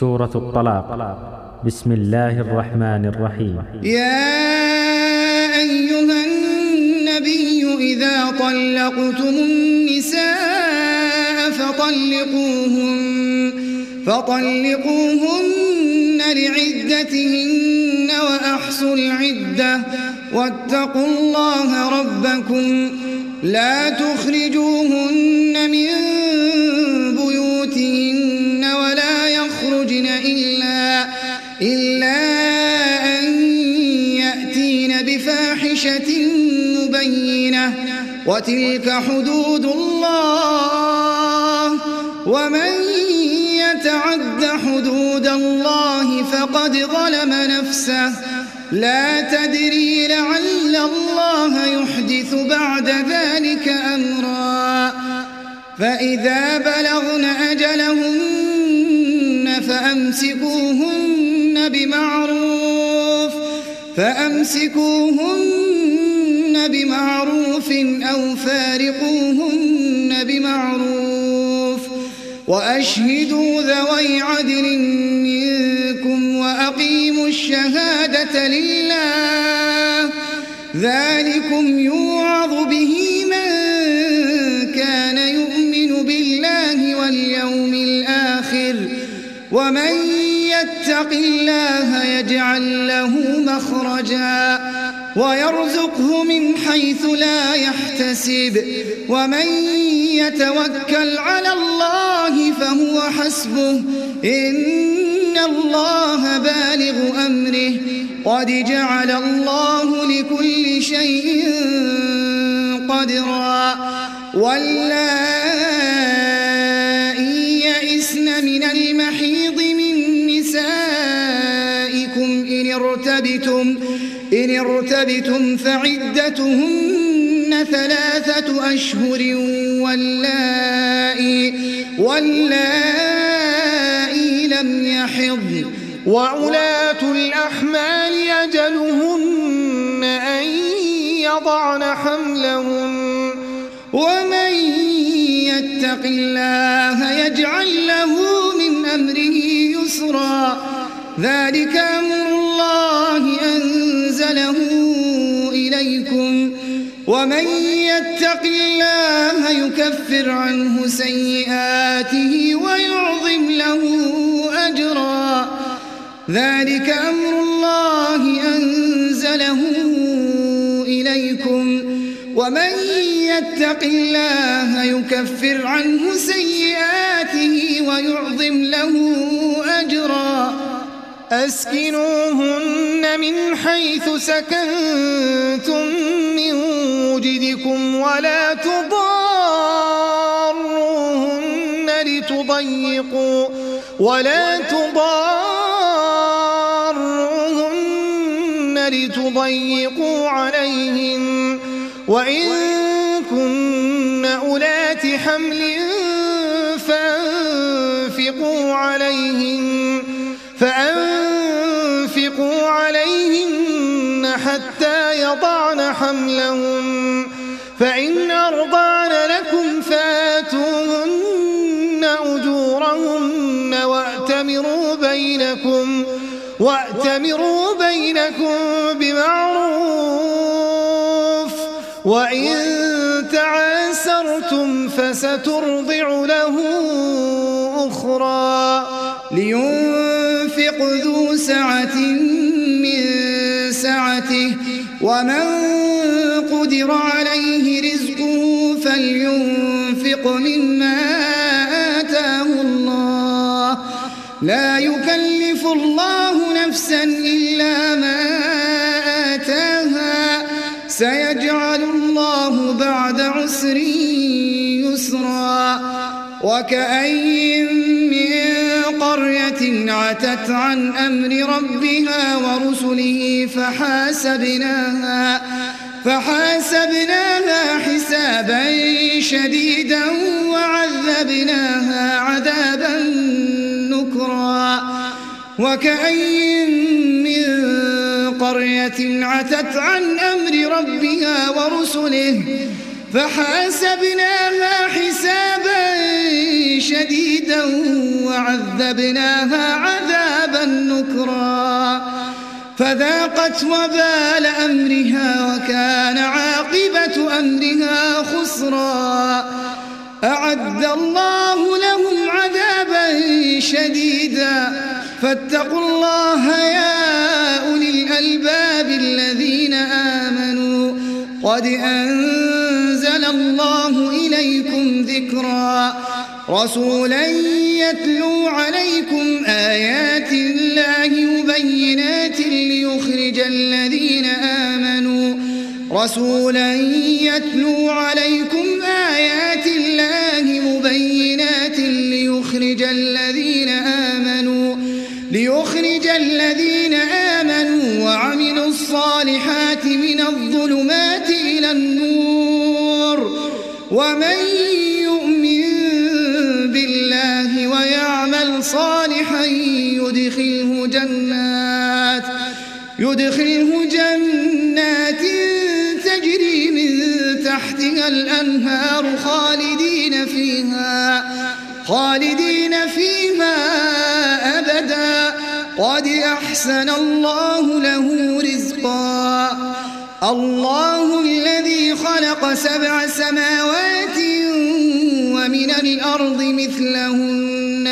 سورة الطلاق. بسم الله الرحمن الرحيم. يا أيها النبي إذا طلقتم النساء فطلقوهن لعدتهن وأحصوا العدة واتقوا الله ربكم لا تخرجوهن من بيوتهن ولا يخرجن إلا أن يأتين بفاحشة مبينة وتلك حدود الله ومن يتعد حدود الله فقد ظلم نفسه لا تدري لعل الله يحدث بعد ذلك أمرا فإذا بلغن أجلهن فأمسكوهن بمعروف أو فارقوهن بمعروف وأشهدوا ذوي عدل منكم وأقيموا الشهادة لله ذلكم يوعظ به من كان يؤمن بالله واليوم الآخر ومن يتق الله يجعل له مخرجا ويرزقه من حيث لا يحتسب ومن يتوكل على الله فهو حسبه إن الله بالغ أمره قد جعل الله لكل شيء قدرا واللائي يئسن من المحيض من نسائكم إن ارتبتم فعدتهن 3 أشهر واللائي لم يحضن وأولاة الأحمال أجلهن أن يضعن حملهن ومن يتق الله يجعل له من أمره يسرا ذلك أمر الله أنزله إليكم ومن يتق الله يكفر عنه سيئاته ويعظم له أجرا ذلك أمر الله أنزله إليكم ومن يتق الله يكفر عنه سيئاته ويعظم له أجرا أسكنوهن من حيث سكنتم من وجدكم ولا تضاروهن لتضيقوا عليهن وإن كن أولات حمل فأنفقوا عليهن حتى يضعن حملهن فإن أرضعن لكم فآتوهن أجورهن وأتمروا بينكم بمعروف وإن تعاسرتم فسترضع له أخرى لينفق ذو سعة من سعته ومن قدر عليه رزقه فلينفق مما آتاه الله لا يكلف الله نفسا إلا ما آتاها سيجعل الله بعد عسر يسرا وكأين من قرية عتت عن أمر ربها ورسله فحاسبناها حسابا شديدا وعذبناها عذابا نكرا وكأين من قرية عتت عن أمر ربها ورسله فحاسبناها حسابا شديدا وعذبناها عذابا نكرا فذاقت وبال أمرها وكان عاقبة أمرها خسرا أعد الله لهم عذابا شديدا فاتقوا الله يا أولي الألباب الذين آمنوا قد أنزل الله إليكم ذكرا رسولا يتلو عليكم آيات الله مبينات ليخرج الذين آمنوا وعملوا الصالحات من الظلمات إلى النور ومن يؤمن بالله ويعمل صالحا يدخله جنات تجري من تحتها الأنهار خالدين فيها أبدا قد أحسن الله له رزقا الله الذي خلق 7 سماوات ومن الأرض مثلهن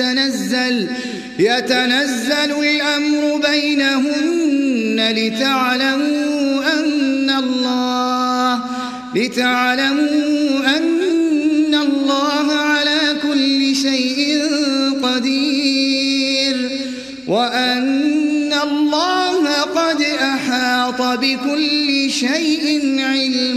يتنزل الأمر بينهن لتعلموا أن الله على كل شيء قدير وأن الله قد أحاط بكل شيء علما